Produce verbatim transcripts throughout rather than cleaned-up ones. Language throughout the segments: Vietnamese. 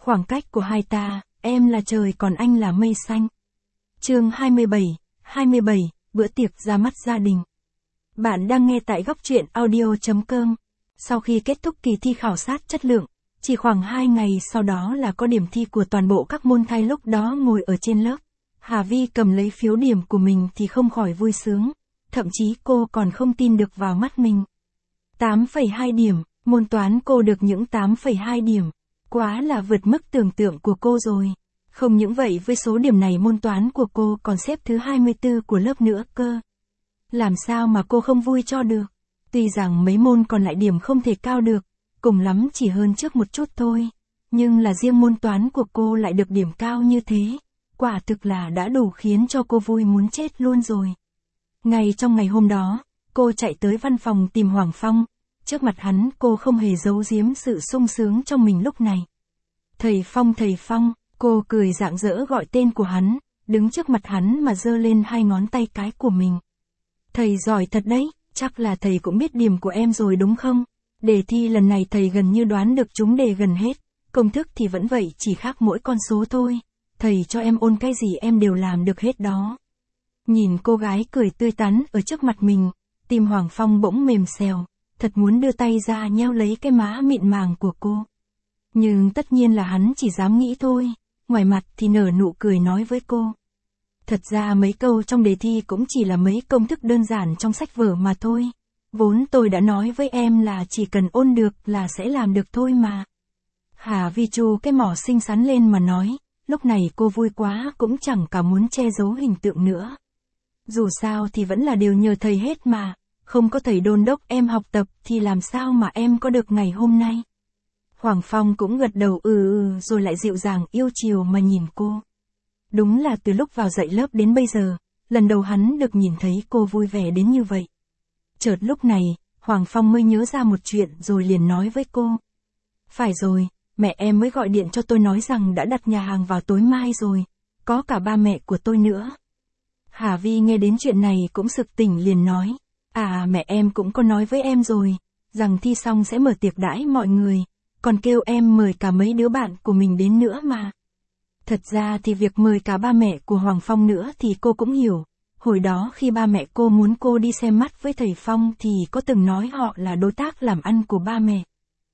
Khoảng cách của hai ta, em là trời còn anh là mây xanh. Chương hai mươi bảy, hai mươi bảy, bữa tiệc ra mắt gia đình. Bạn đang nghe tại góc truyện audio chấm com. Sau khi kết thúc kỳ thi khảo sát chất lượng, chỉ khoảng hai ngày sau đó là có điểm thi của toàn bộ các môn. Thay lúc đó ngồi ở trên lớp, Hà Vi cầm lấy phiếu điểm của mình thì không khỏi vui sướng, thậm chí cô còn không tin được vào mắt mình. tám phẩy hai điểm, môn toán cô được những tám phẩy hai điểm, quá là vượt mức tưởng tượng của cô rồi. Không những vậy, với số điểm này môn toán của cô còn xếp thứ hai mươi tư của lớp nữa cơ. Làm sao mà cô không vui cho được? Tuy rằng mấy môn còn lại điểm không thể cao được, cùng lắm chỉ hơn trước một chút thôi, nhưng là riêng môn toán của cô lại được điểm cao như thế, quả thực là đã đủ khiến cho cô vui muốn chết luôn rồi. Ngay trong ngày hôm đó, cô chạy tới văn phòng tìm Hoàng Phong. Trước mặt hắn cô không hề giấu giếm sự sung sướng trong mình lúc này. Thầy Phong, thầy Phong, cô cười rạng rỡ gọi tên của hắn, đứng trước mặt hắn mà giơ lên hai ngón tay cái của mình. Thầy giỏi thật đấy, chắc là thầy cũng biết điểm của em rồi đúng không? Đề thi lần này thầy gần như đoán được chúng đề gần hết, công thức thì vẫn vậy, chỉ khác mỗi con số thôi. Thầy cho em ôn cái gì em đều làm được hết đó. Nhìn cô gái cười tươi tắn ở trước mặt mình, tim Hoàng Phong bỗng mềm xèo, thật muốn đưa tay ra nheo lấy cái má mịn màng của cô. Nhưng tất nhiên là hắn chỉ dám nghĩ thôi, ngoài mặt thì nở nụ cười nói với cô. Thật ra mấy câu trong đề thi cũng chỉ là mấy công thức đơn giản trong sách vở mà thôi. Vốn tôi đã nói với em là chỉ cần ôn được là sẽ làm được thôi mà. Hà Vi chu cái mỏ xinh xắn lên mà nói, lúc này cô vui quá cũng chẳng cả muốn che giấu hình tượng nữa. Dù sao thì vẫn là đều nhờ thầy hết mà, không có thầy đôn đốc em học tập thì làm sao mà em có được ngày hôm nay. Hoàng Phong cũng gật đầu ừ ừ rồi lại dịu dàng yêu chiều mà nhìn cô. Đúng là từ lúc vào dạy lớp đến bây giờ, lần đầu hắn được nhìn thấy cô vui vẻ đến như vậy. Chợt lúc này, Hoàng Phong mới nhớ ra một chuyện rồi liền nói với cô. Phải rồi, mẹ em mới gọi điện cho tôi nói rằng đã đặt nhà hàng vào tối mai rồi, có cả ba mẹ của tôi nữa. Hà Vi nghe đến chuyện này cũng sực tỉnh liền nói. À, mẹ em cũng có nói với em rồi, rằng thi xong sẽ mở tiệc đãi mọi người, còn kêu em mời cả mấy đứa bạn của mình đến nữa mà. Thật ra thì việc mời cả ba mẹ của Hoàng Phong nữa thì cô cũng hiểu. Hồi đó khi ba mẹ cô muốn cô đi xem mắt với thầy Phong thì có từng nói họ là đối tác làm ăn của ba mẹ.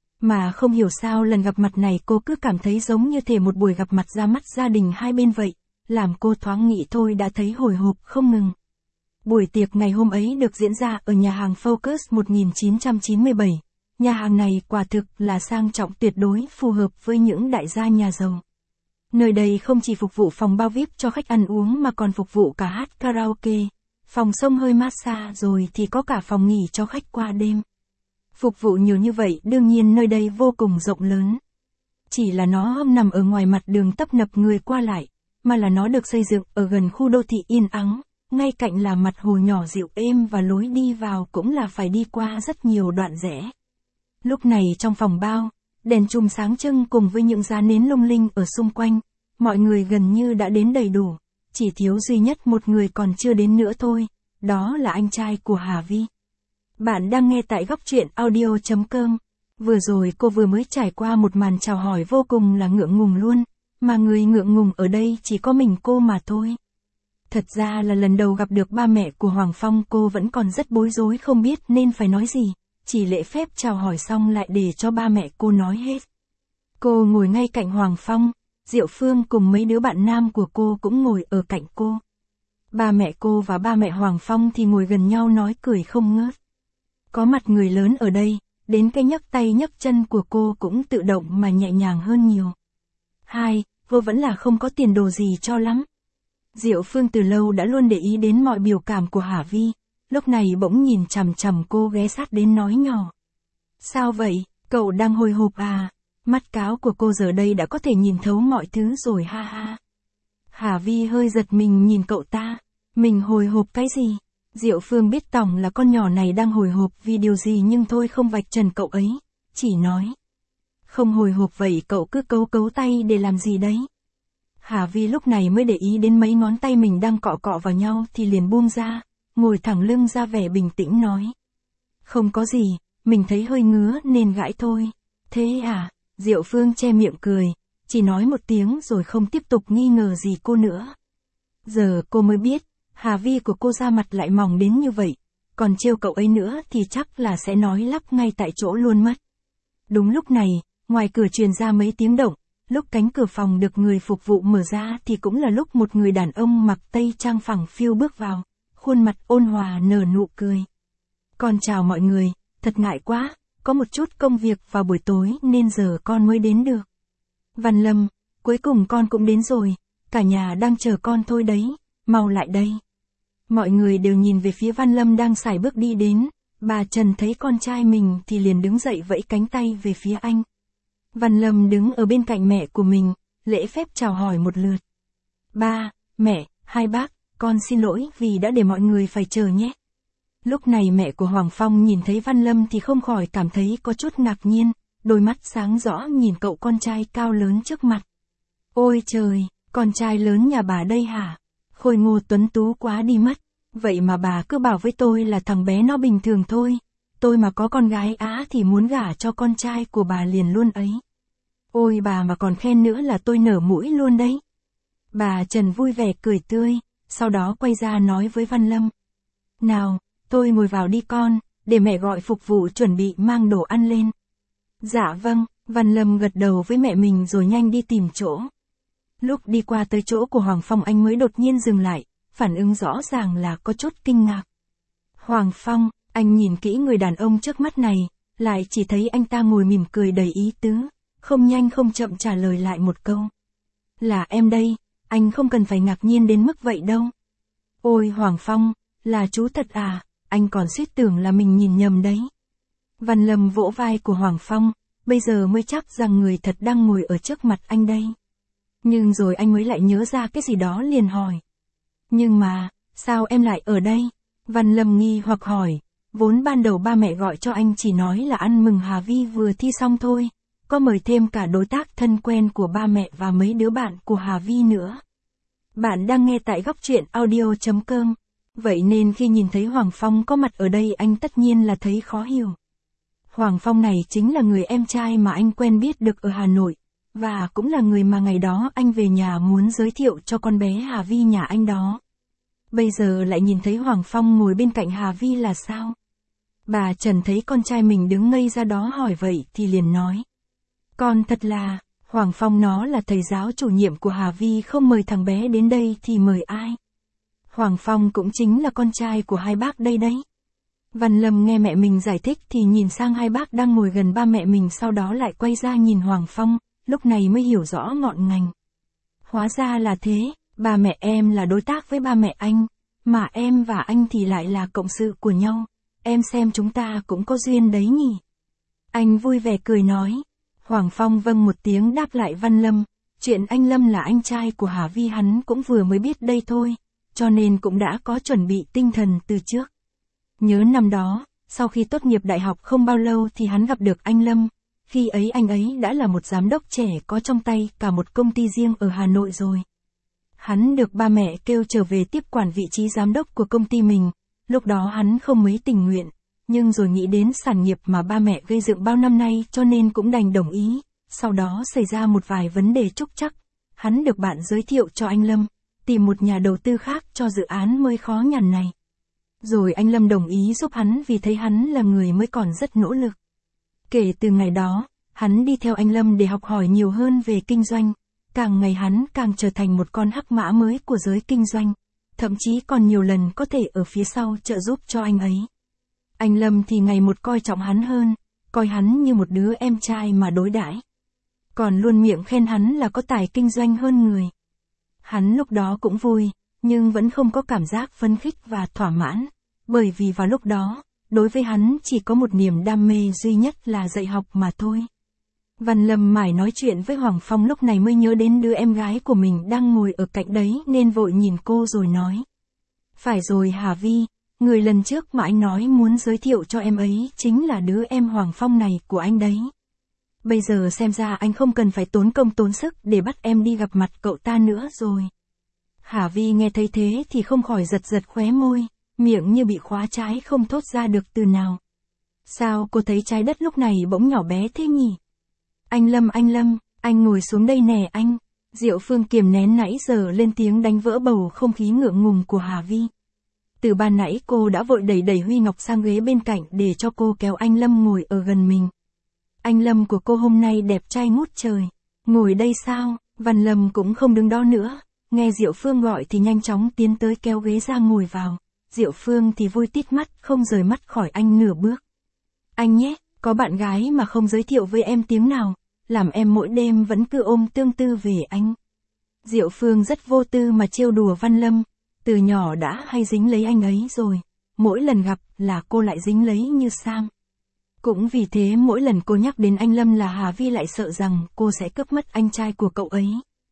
Mà không hiểu sao lần gặp mặt này cô cứ cảm thấy giống như thể một buổi gặp mặt ra mắt gia đình hai bên vậy, làm cô thoáng nghĩ thôi đã thấy hồi hộp không ngừng. Buổi tiệc ngày hôm ấy được diễn ra ở nhà hàng Focus một nghìn chín trăm chín mươi bảy. Nhà hàng này quả thực là sang trọng tuyệt đối, phù hợp với những đại gia nhà giàu. Nơi đây không chỉ phục vụ phòng bao vi ai pi cho khách ăn uống mà còn phục vụ cả hát karaoke, phòng xông hơi massage rồi thì có cả phòng nghỉ cho khách qua đêm. Phục vụ nhiều như vậy đương nhiên nơi đây vô cùng rộng lớn. Chỉ là nó không nằm ở ngoài mặt đường tấp nập người qua lại, mà là nó được xây dựng ở gần khu đô thị yên ắng. Ngay cạnh là mặt hồ nhỏ dịu êm và lối đi vào cũng là phải đi qua rất nhiều đoạn rẽ. Lúc này trong phòng bao, đèn chùm sáng trưng cùng với những giá nến lung linh ở xung quanh, mọi người gần như đã đến đầy đủ, chỉ thiếu duy nhất một người còn chưa đến nữa thôi, đó là anh trai của Hà Vi. Bạn đang nghe tại góc truyện audio chấm com. Vừa rồi cô vừa mới trải qua một màn chào hỏi vô cùng là ngượng ngùng luôn, mà người ngượng ngùng ở đây chỉ có mình cô mà thôi. Thật ra là lần đầu gặp được ba mẹ của Hoàng Phong cô vẫn còn rất bối rối không biết nên phải nói gì, chỉ lễ phép chào hỏi xong lại để cho ba mẹ cô nói hết. Cô ngồi ngay cạnh Hoàng Phong, Diệu Phương cùng mấy đứa bạn nam của cô cũng ngồi ở cạnh cô. Ba mẹ cô và ba mẹ Hoàng Phong thì ngồi gần nhau nói cười không ngớt. Có mặt người lớn ở đây, đến cái nhấc tay nhấc chân của cô cũng tự động mà nhẹ nhàng hơn nhiều. Hai, cô vẫn là không có tiền đồ gì cho lắm. Diệu Phương từ lâu đã luôn để ý đến mọi biểu cảm của Hà Vi, lúc này bỗng nhìn chằm chằm cô ghé sát đến nói nhỏ. Sao vậy, cậu đang hồi hộp à? Mắt cáo của cô giờ đây đã có thể nhìn thấu mọi thứ rồi ha ha. Hà Vi hơi giật mình nhìn cậu ta, mình hồi hộp cái gì? Diệu Phương biết tỏng là con nhỏ này đang hồi hộp vì điều gì nhưng thôi không vạch trần cậu ấy, chỉ nói. Không hồi hộp vậy cậu cứ cấu cấu tay để làm gì đấy? Hà Vi lúc này mới để ý đến mấy ngón tay mình đang cọ cọ vào nhau thì liền buông ra, ngồi thẳng lưng ra vẻ bình tĩnh nói. Không có gì, mình thấy hơi ngứa nên gãi thôi. Thế à? Diệu Phương che miệng cười, chỉ nói một tiếng rồi không tiếp tục nghi ngờ gì cô nữa. Giờ cô mới biết, Hà Vi của cô da mặt lại mỏng đến như vậy, còn trêu cậu ấy nữa thì chắc là sẽ nói lắp ngay tại chỗ luôn mất. Đúng lúc này, ngoài cửa truyền ra mấy tiếng động, lúc cánh cửa phòng được người phục vụ mở ra thì cũng là lúc một người đàn ông mặc tây trang phẳng phiu bước vào, khuôn mặt ôn hòa nở nụ cười. Con chào mọi người, thật ngại quá, có một chút công việc vào buổi tối nên giờ con mới đến được. Văn Lâm, cuối cùng con cũng đến rồi, cả nhà đang chờ con thôi đấy, mau lại đây. Mọi người đều nhìn về phía Văn Lâm đang sải bước đi đến, bà Trần thấy con trai mình thì liền đứng dậy vẫy cánh tay về phía anh. Văn Lâm đứng ở bên cạnh mẹ của mình, lễ phép chào hỏi một lượt. Ba, mẹ, hai bác, con xin lỗi vì đã để mọi người phải chờ nhé. Lúc này mẹ của Hoàng Phong nhìn thấy Văn Lâm thì không khỏi cảm thấy có chút ngạc nhiên, đôi mắt sáng rõ nhìn cậu con trai cao lớn trước mặt. Ôi trời, con trai lớn nhà bà đây hả? Khôi ngô tuấn tú quá đi mất, vậy mà bà cứ bảo với tôi là thằng bé nó bình thường thôi, tôi mà có con gái á thì muốn gả cho con trai của bà liền luôn ấy. Ôi bà mà còn khen nữa là tôi nở mũi luôn đấy. Bà Trần vui vẻ cười tươi, sau đó quay ra nói với Văn Lâm. Nào, tôi ngồi vào đi con, để mẹ gọi phục vụ chuẩn bị mang đồ ăn lên. Dạ vâng, Văn Lâm gật đầu với mẹ mình rồi nhanh đi tìm chỗ. Lúc đi qua tới chỗ của Hoàng Phong anh mới đột nhiên dừng lại, phản ứng rõ ràng là có chút kinh ngạc. Hoàng Phong, anh nhìn kỹ người đàn ông trước mắt này, lại chỉ thấy anh ta ngồi mỉm cười đầy ý tứ, không nhanh không chậm trả lời lại một câu. Là em đây, anh không cần phải ngạc nhiên đến mức vậy đâu. Ôi Hoàng Phong, là chú thật à, anh còn suýt tưởng là mình nhìn nhầm đấy. Văn Lâm vỗ vai của Hoàng Phong, bây giờ mới chắc rằng người thật đang ngồi ở trước mặt anh đây. Nhưng rồi anh mới lại nhớ ra cái gì đó liền hỏi. Nhưng mà, sao em lại ở đây? Văn Lâm nghi hoặc hỏi, vốn ban đầu ba mẹ gọi cho anh chỉ nói là ăn mừng Hà Vi vừa thi xong thôi, có mời thêm cả đối tác thân quen của ba mẹ và mấy đứa bạn của Hà Vi nữa. Bạn đang nghe tại góc truyện audio chấm com, vậy nên khi nhìn thấy Hoàng Phong có mặt ở đây anh tất nhiên là thấy khó hiểu. Hoàng Phong này chính là người em trai mà anh quen biết được ở Hà Nội, và cũng là người mà ngày đó anh về nhà muốn giới thiệu cho con bé Hà Vi nhà anh đó. Bây giờ lại nhìn thấy Hoàng Phong ngồi bên cạnh Hà Vi là sao? Bà Trần thấy con trai mình đứng ngây ra đó hỏi vậy thì liền nói. Con thật là, Hoàng Phong nó là thầy giáo chủ nhiệm của Hà Vi không mời thằng bé đến đây thì mời ai? Hoàng Phong cũng chính là con trai của hai bác đây đấy. Văn Lâm nghe mẹ mình giải thích thì nhìn sang hai bác đang ngồi gần ba mẹ mình, sau đó lại quay ra nhìn Hoàng Phong, lúc này mới hiểu rõ ngọn ngành. Hóa ra là thế, ba mẹ em là đối tác với ba mẹ anh, mà em và anh thì lại là cộng sự của nhau, em xem chúng ta cũng có duyên đấy nhỉ. Anh vui vẻ cười nói. Hoàng Phong vâng một tiếng đáp lại Văn Lâm, chuyện anh Lâm là anh trai của Hà Vi hắn cũng vừa mới biết đây thôi, cho nên cũng đã có chuẩn bị tinh thần từ trước. Nhớ năm đó, sau khi tốt nghiệp đại học không bao lâu thì hắn gặp được anh Lâm, khi ấy anh ấy đã là một giám đốc trẻ có trong tay cả một công ty riêng ở Hà Nội rồi. Hắn được ba mẹ kêu trở về tiếp quản vị trí giám đốc của công ty mình, lúc đó hắn không mấy tình nguyện, nhưng rồi nghĩ đến sản nghiệp mà ba mẹ gây dựng bao năm nay cho nên cũng đành đồng ý, sau đó xảy ra một vài vấn đề trúc trắc, hắn được bạn giới thiệu cho anh Lâm, tìm một nhà đầu tư khác cho dự án mới khó nhằn này. Rồi anh Lâm đồng ý giúp hắn vì thấy hắn là người mới còn rất nỗ lực. Kể từ ngày đó, hắn đi theo anh Lâm để học hỏi nhiều hơn về kinh doanh, càng ngày hắn càng trở thành một con hắc mã mới của giới kinh doanh, thậm chí còn nhiều lần có thể ở phía sau trợ giúp cho anh ấy. Anh Lâm thì ngày một coi trọng hắn hơn, coi hắn như một đứa em trai mà đối đãi. Còn luôn miệng khen hắn là có tài kinh doanh hơn người. Hắn lúc đó cũng vui, nhưng vẫn không có cảm giác phấn khích và thỏa mãn, bởi vì vào lúc đó, đối với hắn chỉ có một niềm đam mê duy nhất là dạy học mà thôi. Văn Lâm mải nói chuyện với Hoàng Phong lúc này mới nhớ đến đứa em gái của mình đang ngồi ở cạnh đấy nên vội nhìn cô rồi nói. Phải rồi Hà Vi, người lần trước mà anh nói muốn giới thiệu cho em ấy chính là đứa em Hoàng Phong này của anh đấy. Bây giờ xem ra anh không cần phải tốn công tốn sức để bắt em đi gặp mặt cậu ta nữa rồi. Hà Vi nghe thấy thế thì không khỏi giật giật khóe môi, miệng như bị khóa trái không thốt ra được từ nào. Sao cô thấy trái đất lúc này bỗng nhỏ bé thế nhỉ? Anh Lâm anh Lâm, Anh ngồi xuống đây nè anh. Diệu Phương kiềm nén nãy giờ lên tiếng đánh vỡ bầu không khí ngượng ngùng của Hà Vi. Từ ban nãy cô đã vội đẩy đẩy Huy Ngọc sang ghế bên cạnh để cho cô kéo anh Lâm ngồi ở gần mình. Anh Lâm của cô hôm nay đẹp trai ngút trời. Ngồi đây sao? Văn Lâm cũng không đứng đó nữa. Nghe Diệu Phương gọi thì nhanh chóng tiến tới kéo ghế ra ngồi vào. Diệu Phương thì vui tít mắt không rời mắt khỏi anh nửa bước. Anh nhé, có bạn gái mà không giới thiệu với em tiếng nào, làm em mỗi đêm vẫn cứ ôm tương tư về anh. Diệu Phương rất vô tư mà trêu đùa Văn Lâm, từ nhỏ đã hay dính lấy anh ấy rồi, mỗi lần gặp là cô lại dính lấy như Sam. Cũng vì thế mỗi lần cô nhắc đến anh Lâm là Hà Vi lại sợ rằng cô sẽ cướp mất anh trai của cậu ấy.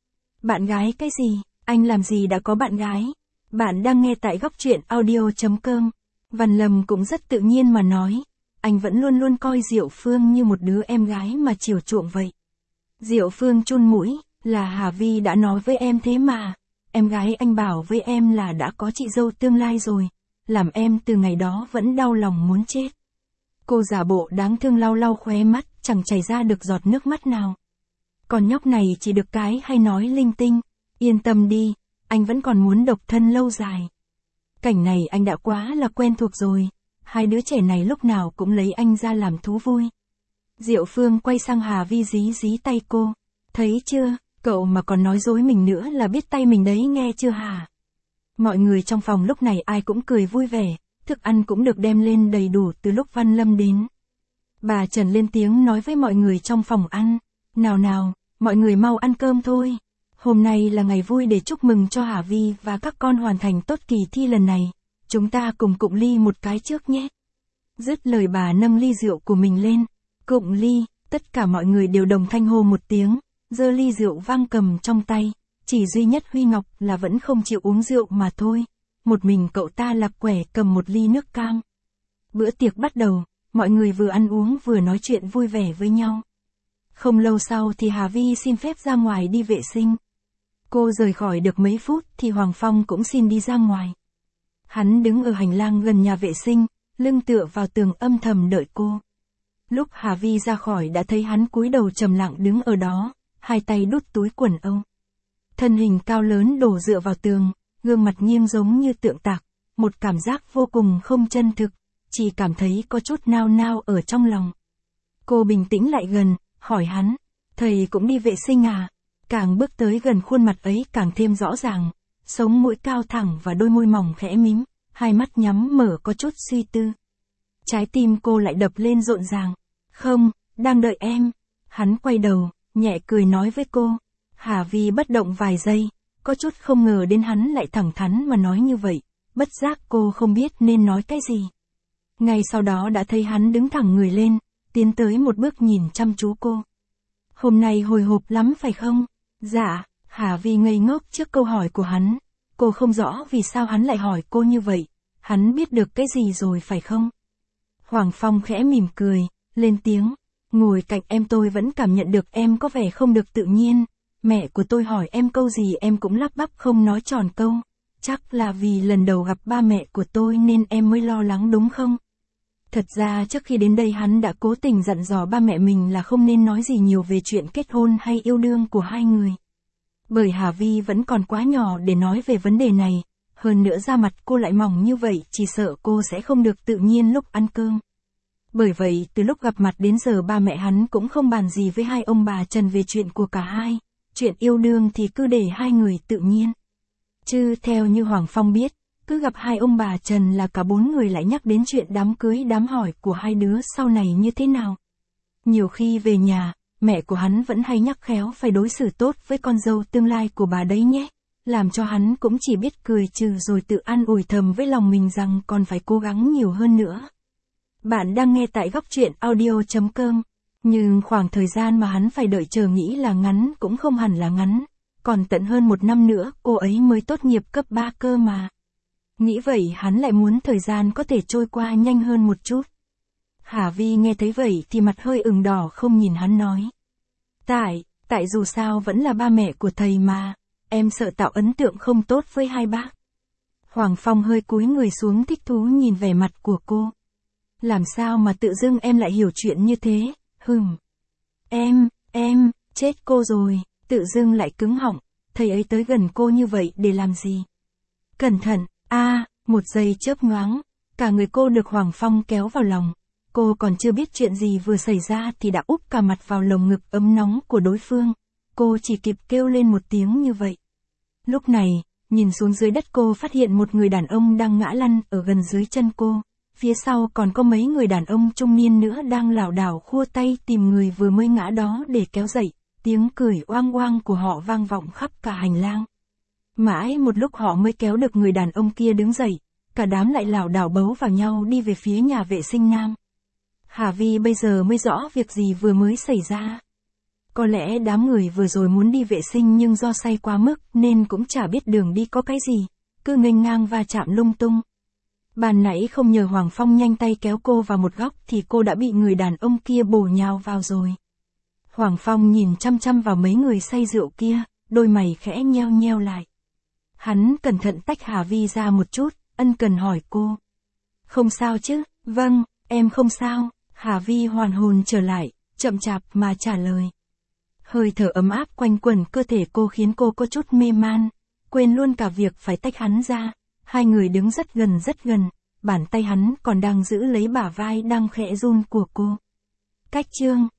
Bạn gái cái gì, anh làm gì đã có bạn gái? Bạn đang nghe tại góc truyện audio chấm com. Văn Lâm cũng rất tự nhiên mà nói, anh vẫn luôn luôn coi Diệu Phương như một đứa em gái mà chiều chuộng vậy. Diệu Phương chun mũi, là Hà Vi đã nói với em thế mà, em gái anh bảo với em là đã có chị dâu tương lai rồi, làm em từ ngày đó vẫn đau lòng muốn chết. Cô giả bộ đáng thương lau lau khóe mắt, chẳng chảy ra được giọt nước mắt nào. Còn nhóc này chỉ được cái hay nói linh tinh, yên tâm đi, anh vẫn còn muốn độc thân lâu dài. Cảnh này anh đã quá là quen thuộc rồi, hai đứa trẻ này lúc nào cũng lấy anh ra làm thú vui. Diệu Phương quay sang Hà Vi dí dí tay cô, thấy chưa, cậu mà còn nói dối mình nữa là biết tay mình đấy nghe chưa hả? Mọi người trong phòng lúc này ai cũng cười vui vẻ, thức ăn cũng được đem lên đầy đủ từ lúc Văn Lâm đến. Bà Trần lên tiếng nói với mọi người trong phòng ăn, nào nào, mọi người mau ăn cơm thôi. Hôm nay là ngày vui để chúc mừng cho Hà Vi và các con hoàn thành tốt kỳ thi lần này. Chúng ta cùng cụng ly một cái trước nhé. Dứt lời bà nâng ly rượu của mình lên. Cụng ly, tất cả mọi người đều đồng thanh hô một tiếng, giơ ly rượu vang cầm trong tay. Chỉ duy nhất Huy Ngọc là vẫn không chịu uống rượu mà thôi. Một mình cậu ta lạc quẻ cầm một ly nước cam. Bữa tiệc bắt đầu, mọi người vừa ăn uống vừa nói chuyện vui vẻ với nhau. Không lâu sau thì Hà Vi xin phép ra ngoài đi vệ sinh. Cô rời khỏi được mấy phút thì Hoàng Phong cũng xin đi ra ngoài. Hắn đứng ở hành lang gần nhà vệ sinh, lưng tựa vào tường âm thầm đợi cô. Lúc Hà Vi ra khỏi đã thấy hắn cúi đầu trầm lặng đứng ở đó, hai tay đút túi quần âu. Thân hình cao lớn đổ dựa vào tường, gương mặt nghiêng giống như tượng tạc, một cảm giác vô cùng không chân thực, chỉ cảm thấy có chút nao nao ở trong lòng. Cô bình tĩnh lại gần, hỏi hắn, thầy cũng đi vệ sinh à? Càng bước tới gần khuôn mặt ấy càng thêm rõ ràng, sống mũi cao thẳng và đôi môi mỏng khẽ mím, hai mắt nhắm mở có chút suy tư. Trái tim cô lại đập lên rộn ràng. Không, đang đợi em. Hắn quay đầu, nhẹ cười nói với cô. Hà Vi bất động vài giây, có chút không ngờ đến hắn lại thẳng thắn mà nói như vậy, bất giác cô không biết nên nói cái gì. Ngay sau đó đã thấy hắn đứng thẳng người lên, tiến tới một bước nhìn chăm chú cô. Hôm nay hồi hộp lắm phải không? Dạ, Hà Vi ngây ngốc trước câu hỏi của hắn. Cô không rõ vì sao hắn lại hỏi cô như vậy. Hắn biết được cái gì rồi phải không? Hoàng Phong khẽ mỉm cười, lên tiếng. Ngồi cạnh em tôi vẫn cảm nhận được em có vẻ không được tự nhiên. Mẹ của tôi hỏi em câu gì em cũng lắp bắp không nói tròn câu. Chắc là vì lần đầu gặp ba mẹ của tôi nên em mới lo lắng đúng không? Thật ra trước khi đến đây hắn đã cố tình dặn dò ba mẹ mình là không nên nói gì nhiều về chuyện kết hôn hay yêu đương của hai người. Bởi Hà Vi vẫn còn quá nhỏ để nói về vấn đề này, hơn nữa da mặt cô lại mỏng như vậy chỉ sợ cô sẽ không được tự nhiên lúc ăn cơm. Bởi vậy từ lúc gặp mặt đến giờ ba mẹ hắn cũng không bàn gì với hai ông bà Trần về chuyện của cả hai, chuyện yêu đương thì cứ để hai người tự nhiên. Chứ theo như Hoàng Phong biết, cứ gặp hai ông bà Trần là cả bốn người lại nhắc đến chuyện đám cưới đám hỏi của hai đứa sau này như thế nào. Nhiều khi về nhà, mẹ của hắn vẫn hay nhắc khéo phải đối xử tốt với con dâu tương lai của bà đấy nhé, làm cho hắn cũng chỉ biết cười trừ rồi tự an ủi thầm với lòng mình rằng còn phải cố gắng nhiều hơn nữa. Bạn đang nghe tại góc truyện audio chấm com, nhưng khoảng thời gian mà hắn phải đợi chờ nghĩ là ngắn cũng không hẳn là ngắn, còn tận hơn một năm nữa cô ấy mới tốt nghiệp cấp ba cơ mà. Nghĩ vậy hắn lại muốn thời gian có thể trôi qua nhanh hơn một chút. Hà Vi nghe thấy vậy thì mặt hơi ửng đỏ không nhìn hắn nói. Tại, tại dù sao vẫn là ba mẹ của thầy mà, em sợ tạo ấn tượng không tốt với hai bác. Hoàng Phong hơi cúi người xuống thích thú nhìn vẻ mặt của cô. Làm sao mà tự dưng em lại hiểu chuyện như thế, hừm. Em, em, Chết cô rồi, tự dưng lại cứng họng, thầy ấy tới gần cô như vậy để làm gì? Cẩn thận, a, một giây chớp nhoáng, cả người cô được Hoàng Phong kéo vào lòng. Cô còn chưa biết chuyện gì vừa xảy ra thì đã úp cả mặt vào lồng ngực ấm nóng của đối phương. Cô chỉ kịp kêu lên một tiếng như vậy. Lúc này, nhìn xuống dưới đất cô phát hiện một người đàn ông đang ngã lăn ở gần dưới chân cô. Phía sau còn có mấy người đàn ông trung niên nữa đang lảo đảo khua tay tìm người vừa mới ngã đó để kéo dậy. Tiếng cười oang oang của họ vang vọng khắp cả hành lang. Mãi một lúc họ mới kéo được người đàn ông kia đứng dậy. Cả đám lại lảo đảo bấu vào nhau đi về phía nhà vệ sinh nam. Hà Vi bây giờ mới rõ việc gì vừa mới xảy ra. Có lẽ đám người vừa rồi muốn đi vệ sinh nhưng do say quá mức nên cũng chả biết đường đi có cái gì, cứ nghênh ngang va chạm lung tung. Ban nãy không nhờ Hoàng Phong nhanh tay kéo cô vào một góc thì cô đã bị người đàn ông kia bổ nhào vào rồi. Hoàng Phong nhìn chăm chăm vào mấy người say rượu kia, đôi mày khẽ nheo nheo lại. Hắn cẩn thận tách Hà Vi ra một chút, ân cần hỏi cô. Không sao chứ? Vâng, em không sao. Hà Vi hoàn hồn trở lại, chậm chạp mà trả lời. Hơi thở ấm áp quanh quẩn cơ thể cô khiến cô có chút mê man, quên luôn cả việc phải tách hắn ra. Hai người đứng rất gần rất gần, bàn tay hắn còn đang giữ lấy bả vai đang khẽ run của cô. Cách chương